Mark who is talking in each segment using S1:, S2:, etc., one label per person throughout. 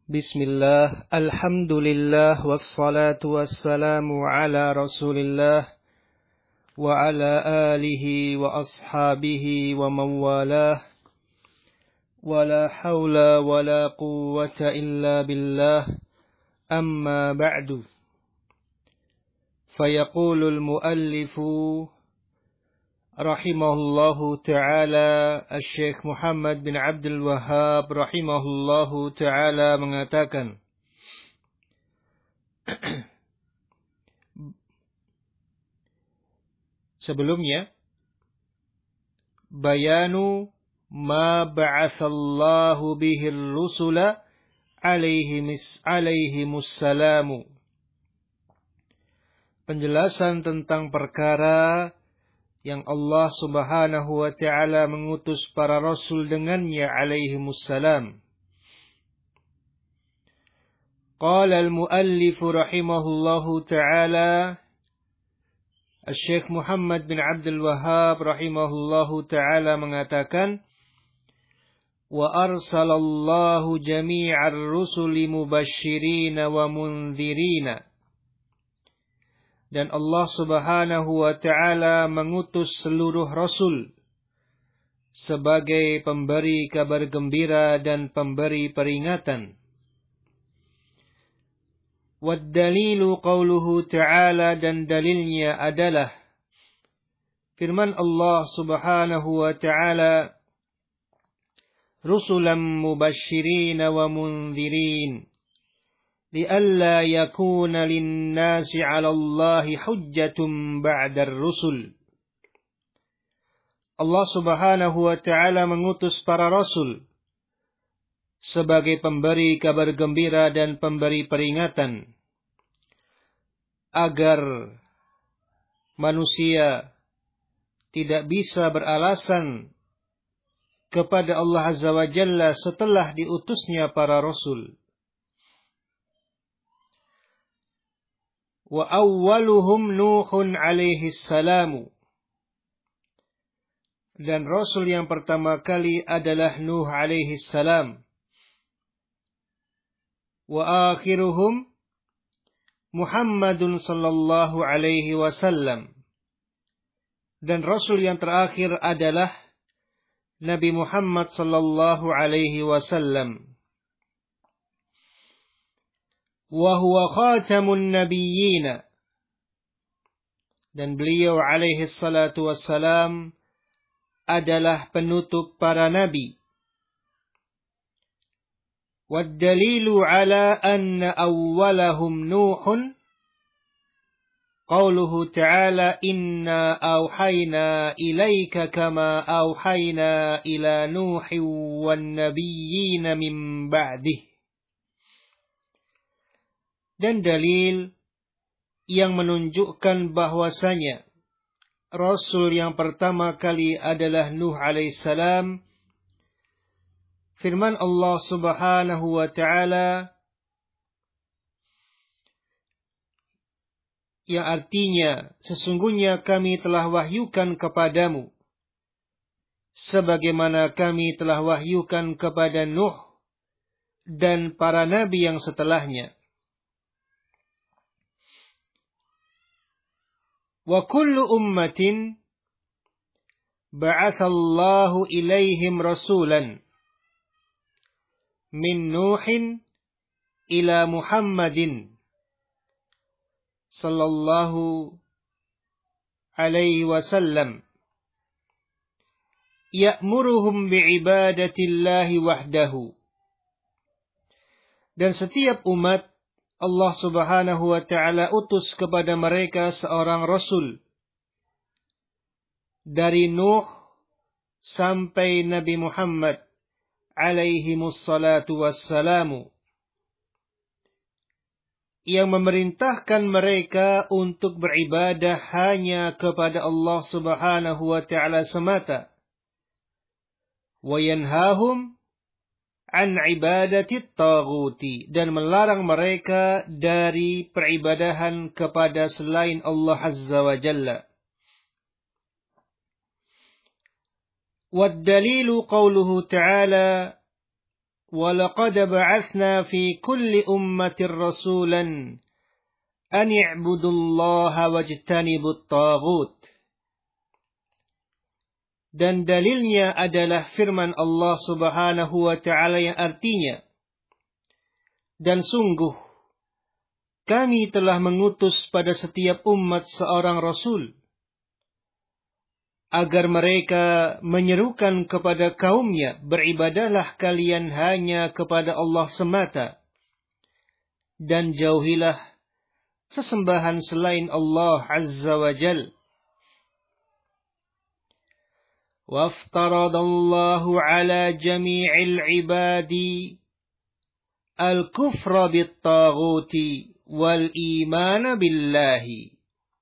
S1: Bismillah, alhamdulillah, wassalatu wassalamu ala rasulillah, wa ala alihi wa ashabihi wa mawalah, wa la hawla wa la quwwata illa billah, amma ba'du. Fayaqulul muallifu rahimahullahu ta'ala, Syekh Muhammad bin Abdul Wahhab rahimahullahu ta'ala mengatakan, sebelumnya, bayanu ma ba'athallahu bihir rusula alaihimussalamu. Penjelasan tentang perkara yang Allah subhanahu wa ta'ala mengutus para rasul dengannya alaihimussalam. Qala al-muallifu rahimahullahu ta'ala, Syekh Muhammad bin Abdul Wahhab rahimahullahu ta'ala mengatakan, wa arsalallahu jami'ar rusuli mubashshirina wa mundzirina. Dan Allah subhanahu wa ta'ala mengutus seluruh rasul sebagai pemberi kabar gembira dan pemberi peringatan. Waddalilu qawluhu ta'ala, dan dalilnya adalah firman Allah subhanahu wa ta'ala, rusulan mubashshirina wa mundzirin. لئلا يكون للناس على الله حجة بعد الرسل. Allah subhanahu wa ta'ala mengutus para rasul sebagai pemberi kabar gembira dan pemberi peringatan, agar manusia tidak bisa beralasan kepada Allah Azza wa Jalla setelah diutusnya para rasul. Wa awwaluhum Nuhun alaihi salamu. Dan rasul yang pertama kali adalah Nuh alaihi salam. Wa akhiruhum Muhammadun sallallahu alaihi wasallam. Dan rasul yang terakhir adalah Nabi Muhammad sallallahu alaihi wasallam. Wa huwa khatamun nabiyyin. Dan beliau alaihi salatu wassalam adalah penutup para nabi. Waddalilu ala anna awwalahum Nuhun qawluhu ta'ala, inna awhayna ilayka kama awhayna ila Nuhin wan nabiyyin min ba'dih. Dan dalil yang menunjukkan bahwasanya rasul yang pertama kali adalah Nuh alaihissalam, firman Allah subhanahu wa ta'ala yang artinya, sesungguhnya kami telah wahyukan kepadamu sebagaimana kami telah wahyukan kepada Nuh dan para nabi yang setelahnya. Wa kullu ummatin ba'athallahu ilaihim rasulan min Nuhin ila Muhammadin sallallahu alaihi wasallam ya'muruhum bi'ibadatillahi wahdahu. Dan setiap umat Allah subhanahu wa ta'ala utus kepada mereka seorang rasul. Dari Nuh sampai Nabi Muhammad alaihimussalatu wassalamu, yang memerintahkan mereka untuk beribadah hanya kepada Allah subhanahu wa ta'ala semata. Wa yanhahum an ibadati taghuti, dan melarang mereka dari peribadahan kepada selain Allah Azza wa Jalla. Wad dalilu qawluhu ta'ala, وَلَقَدْ بَعَثْنَا فِي كُلِّ أُمَّةٍ رَسُولًا أَنِ اعْبُدُوا اللَّهَ وَاجْتَنِبُوا الطَّاغُوتَ. Dan dalilnya adalah firman Allah Subhanahu wa Ta'ala yang artinya, dan sungguh kami telah mengutus pada setiap umat seorang rasul agar mereka menyerukan kepada kaumnya, beribadahlah kalian hanya kepada Allah semata, dan jauhilah sesembahan selain Allah Azza wa Jal. Waftaradallahu ala jami'il ibadi al-kufra bit-taghuti wal-imana billahi.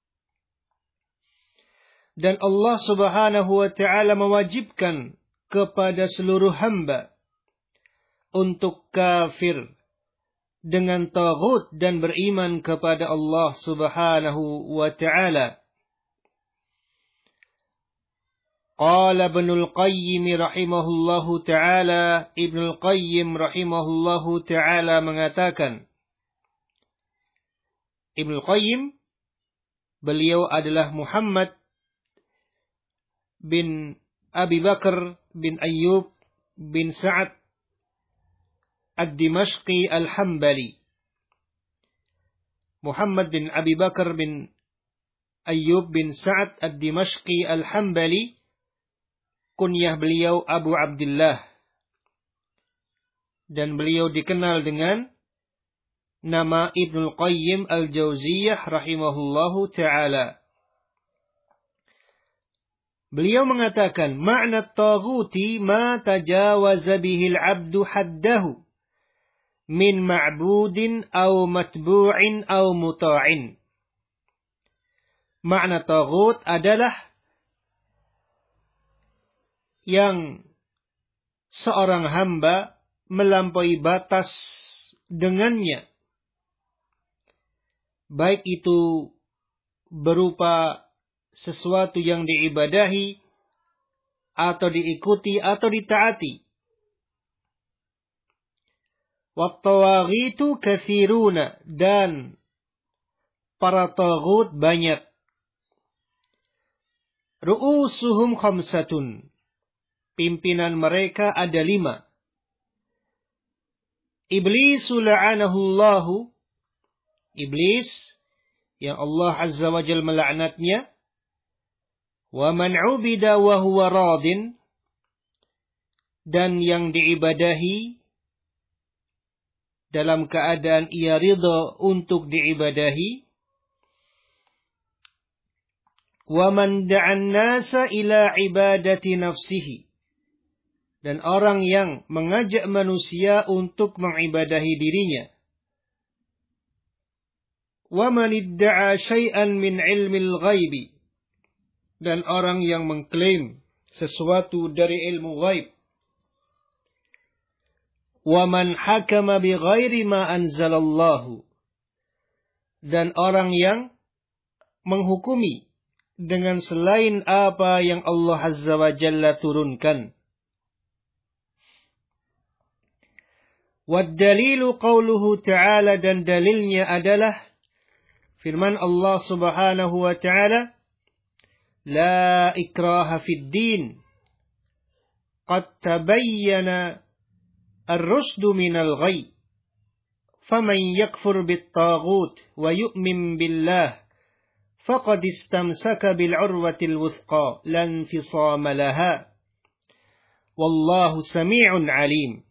S1: Dan Allah Subhanahu wa Ta'ala mewajibkan kepada seluruh hamba untuk kafir dengan taghut dan beriman kepada Allah Subhanahu wa Ta'ala. Qala Ibnul Qayyim rahimahullahu ta'ala, Ibnul Qayyim rahimahullahu ta'ala mengatakan, Ibnul Qayyim, beliau adalah Muhammad bin Abi Bakar bin Ayyub bin Sa'ad ad-Dimashqi al-Hambali. Muhammad bin Abi Bakar bin Ayyub bin Sa'ad ad-Dimashqi al-Hambali, kunyah beliau Abu Abdullah, dan beliau dikenal dengan nama Ibnul Qayyim al-Jauziyah rahimahullahu ta'ala. Beliau mengatakan, makna taghuti ma tajawaza bihil abdu haddahu min ma'budin aw matbu'in aw muta'in. Makna taghut adalah yang seorang hamba melampaui batas dengannya, baik itu berupa sesuatu yang diibadahi atau diikuti atau ditaati. Wat-tawaghitu katsiruna, dan para taghut banyak. Ru'usuhum khamsatun, pimpinan mereka ada 5. Iblisu la'anahullahu, iblis yang Allah Azza wa Jalla melaknatnya. Wa man 'ubida wa huwa radin, dan yang diibadahi dalam keadaan ia ridha untuk diibadahi. Wa man da'an nasa ila ibadati nafsihi, dan orang yang mengajak manusia untuk mengibadahi dirinya. Wa man idda'a syai'an min 'ilmil ghaibi, dan orang yang mengklaim sesuatu dari ilmu ghaib. Wa man hakama bi ghairi ma anzalallahu, dan orang yang menghukumi dengan selain apa yang Allah Azza wa Jalla turunkan. Wad dalilu qauluhu ta'ala, dan dalilnya adalah firman Allah Subhanahu wa Ta'ala, La ikraha fid din, qad tabayyana ar-rusdu minal ghayy, faman yakfur bit-taghut wa yu'min billah faqad istamsaka bil 'urwatil wuthqa la infisama laha, wallahu sami'un 'alim.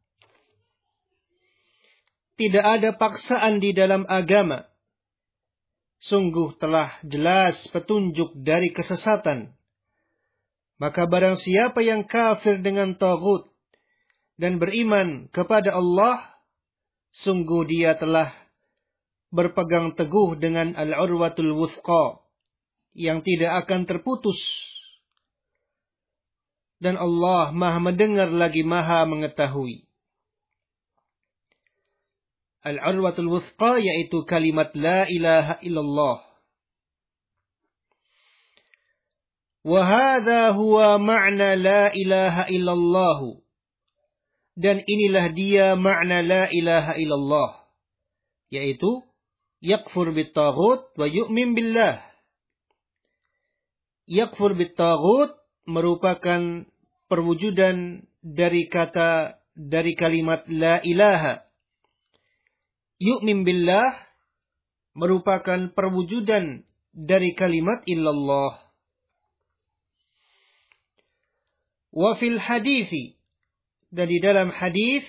S1: Tidak ada paksaan di dalam agama. Sungguh telah jelas petunjuk dari kesesatan. Maka barang siapa yang kafir dengan taghut dan beriman kepada Allah, sungguh dia telah berpegang teguh dengan al-urwatul wuthqa yang tidak akan terputus. Dan Allah Maha mendengar lagi Maha mengetahui. Al-urwatul wuthqa yaitu kalimat la ilaha illallah. Wa hadha huwa ma'na la ilaha illallah. Dan inilah dia makna la ilaha illallah, yaitu yakfur bit-taghut wa yu'min billah. Yakfur bit-taghut merupakan perwujudan dari kalimat la ilaha. Yu'min billah merupakan perwujudan dari kalimat illallah. Wa fil hadithi, dan di dalam hadis,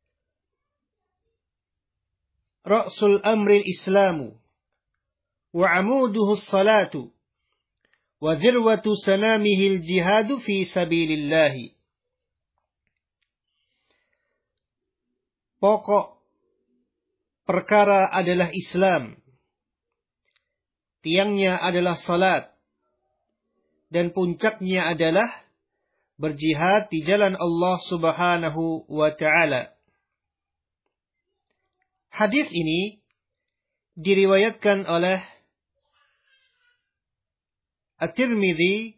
S1: ra'sul amri islamu wa amuduhu salatu wa dhirwatu sanamihi al-jihadu fi sabilillahi. Pokok perkara adalah Islam, tiangnya adalah salat, dan puncaknya adalah berjihad di jalan Allah Subhanahu wa ta'ala. Hadis ini diriwayatkan oleh At-Tirmidzi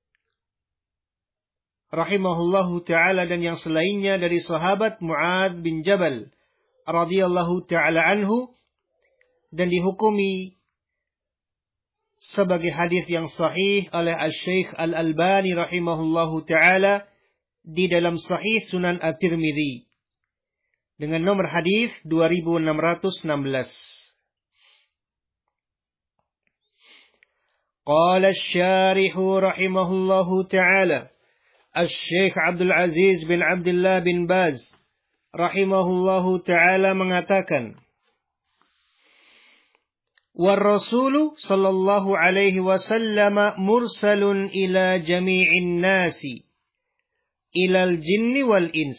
S1: rahimahullahu ta'ala dan yang selainnya dari sahabat Mu'adz bin Jabal radhiyallahu ta'ala anhu, dan dihukumi sebagai hadis yang sahih oleh Asy-Syaikh Al-Albani rahimahullahu ta'ala di dalam Sahih Sunan At-Tirmidzi dengan nomor hadis 2616. Qala asy-syarih rahimahullahu ta'ala Asy-Syaikh Abdul Aziz bin Abdullah bin Baz rahimahullahu ta'ala mengatakan, wa Rasulu sallallahu alaihi wasallam mursalun ila jami'in nasi ilal jinni wal ins.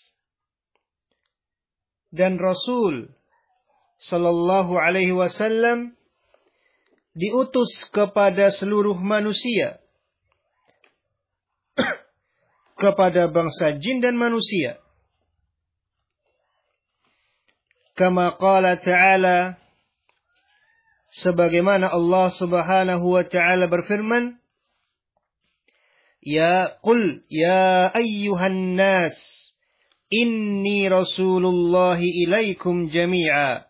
S1: Dan Rasul sallallahu alaihi wasallam diutus kepada seluruh manusia, kepada bangsa jin dan manusia. Kama qala ta'ala, sebagaimana Allah Subhanahu wa ta'ala berfirman, Qul ya ayyuhan nas inni rasulullahi ilaikum jami'a.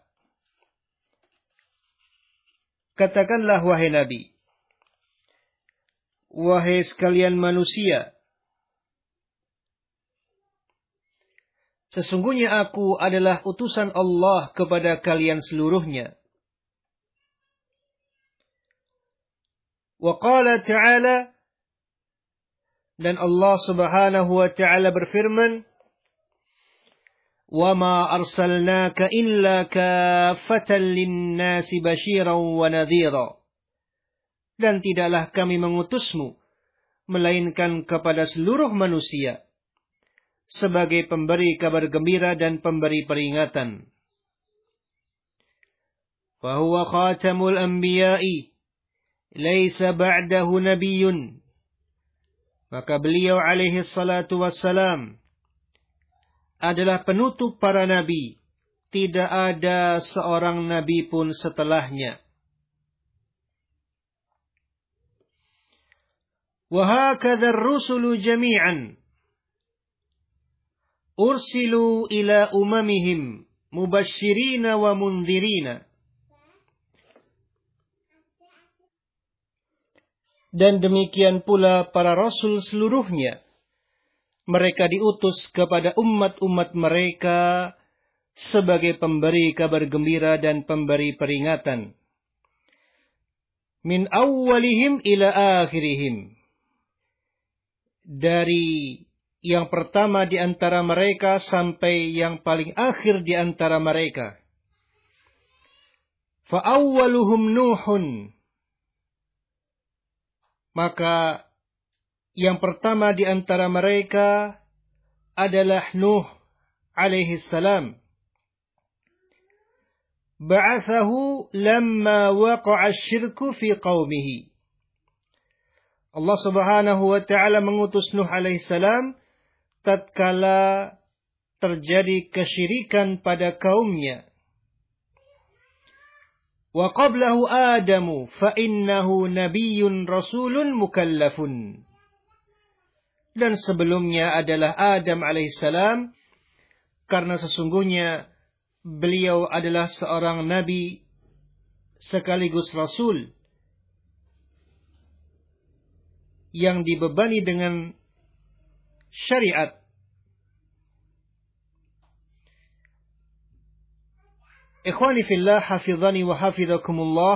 S1: Katakanlah wahai Nabi, wahai sekalian manusia, sesungguhnya aku adalah utusan Allah kepada kalian seluruhnya. Wa qala ta'ala, dan Allah Subhanahu wa ta'ala berfirman, wa ma arsalnaka illa kaffatan lin-nasi basyiran wa nadhira. Dan tidaklah kami mengutusmu melainkan kepada seluruh manusia sebagai pemberi kabar gembira dan pemberi peringatan. Fa huwa khatamul anbiya'i laisa ba'dahu nabiyyun. Maka beliau alaihi salatu wassalam adalah penutup para nabi, tidak ada seorang nabi pun setelahnya. Wa hakadha ar-rusulu jami'an ursilu ila umamihim mubashshirina wa mundhirina. Dan demikian pula para rasul seluruhnya, mereka diutus kepada umat-umat mereka sebagai pemberi kabar gembira dan pemberi peringatan. Min awwalihim ila akhirihim. Dari yang pertama di antara mereka sampai yang paling akhir di antara mereka. Fa awwaluhum Nuhun. Maka yang pertama di antara mereka adalah Nuh alaihi salam. Ba'athahu lamma waqa'a asy-syirku fi qaumihi. Allah Subhanahu wa ta'ala mengutus Nuh alaihi salam tatkala terjadi kesyirikan pada kaumnya. Wa qablahu Adamu fa innahu nabiyyun rasulun mukallafun. Dan sebelumnya adalah Adam alaihissalam, karena sesungguhnya beliau adalah seorang nabi sekaligus rasul yang dibebani dengan syariat. Ikhwani fillah, hafizani wa hafizakumullah.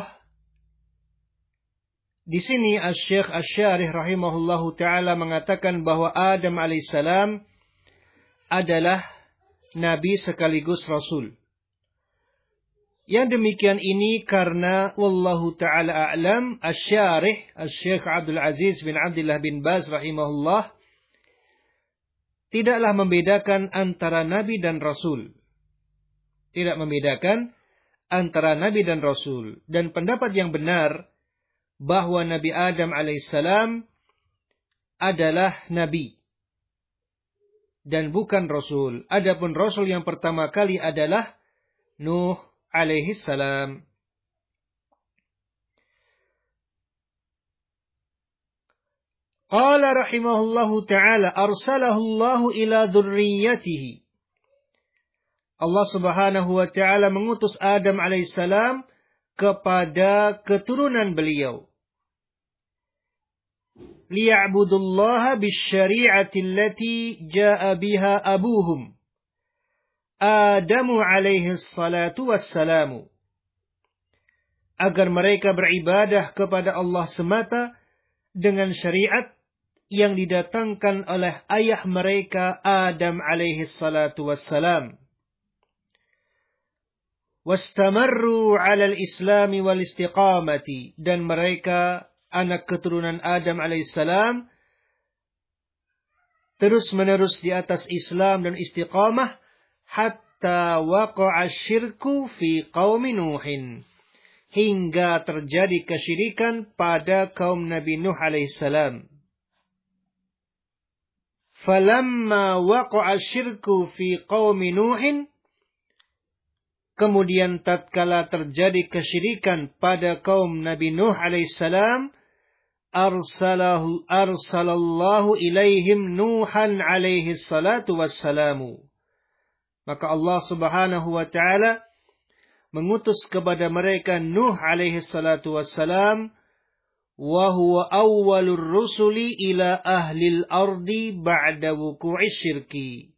S1: Di sini Asy-Syaikh Asy-Syarih rahimahullahu taala mengatakan bahwa Adam alaihissalam adalah nabi sekaligus rasul. Yang demikian ini karena wallahu taala a'lam, Asy-Syarih Asy-Syaikh Abdul Aziz bin Abdullah bin Baz rahimahullah tidaklah membedakan antara nabi dan rasul. Tidak membedakan antara nabi dan rasul. Dan pendapat yang benar bahwa Nabi Adam alaihissalam adalah nabi dan bukan rasul. Adapun rasul yang pertama kali adalah Nuh alaihissalam. Qala rahimahullahu ta'ala arsalahu Allah ila dzurriyyatihi. Allah subhanahu wa ta'ala mengutus Adam alaihissalam kepada keturunan beliau. Liya'budullaha bisyari'ati allati ja'a biha abuhum Adamu alaihi salatu wassalamu. Agar mereka beribadah kepada Allah semata dengan syariat yang didatangkan oleh ayah mereka Adam alaihi salatu wassalam. Wastamarru 'alal islami wal istiqamati, dan mereka anak keturunan Adam alaihissalam terus-menerus di atas Islam dan istiqamah hatta waqa'a syirku fi qaumi Nuhin, hingga terjadi kesyirikan pada kaum Nabi Nuh alaihissalam. Falamma waqa'a syirku fi qaumi Nuhin, kemudian tatkala terjadi kesyirikan pada kaum Nabi Nuh alaihissalam, arsalallahu ilaihim Nuhan alaihi salatu wassalamu. Maka Allah subhanahu wa ta'ala mengutus kepada mereka Nuh alaihi salatu wassalam, wa huwa awwalur rusuli ila ahlil ardi ba'da wuku'i syirki.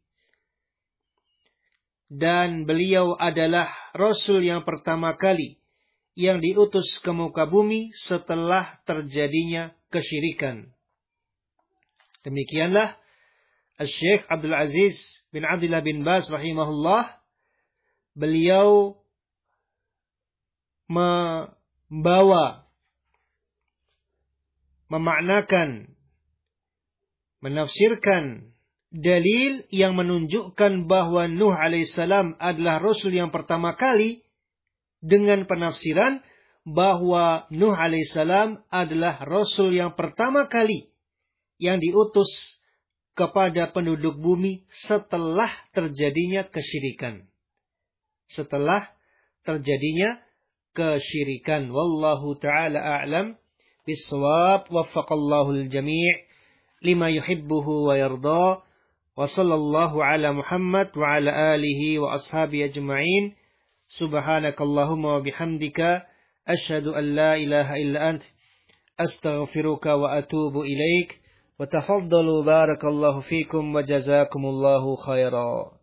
S1: Dan beliau adalah Rasul yang pertama kali yang diutus ke muka bumi setelah terjadinya kesyirikan. Demikianlah Asy-Syaikh Abdul Aziz bin Abdullah bin Baz rahimahullah. Beliau memaknakan, menafsirkan dalil yang menunjukkan bahwa Nuh alaihissalam adalah Rasul yang pertama kali dengan penafsiran bahwa Nuh alaihissalam adalah Rasul yang pertama kali yang diutus kepada penduduk bumi setelah terjadinya kesyirikan. Setelah terjadinya kesyirikan. Wallahu ta'ala a'lam bis-shawab. Waffaqallahu al-jami' lima yuhibbuhu wa yarda. Wa sallallahu ala Muhammad wa ala alihi wa ashabi ajma'in. Subhanakallahumma wa bihamdika asyhadu an la ilaha illa ant astaghfiruka wa atubu ilaik. Wa tafaddalu barakallahu fikum wa jazakumullahu khairan.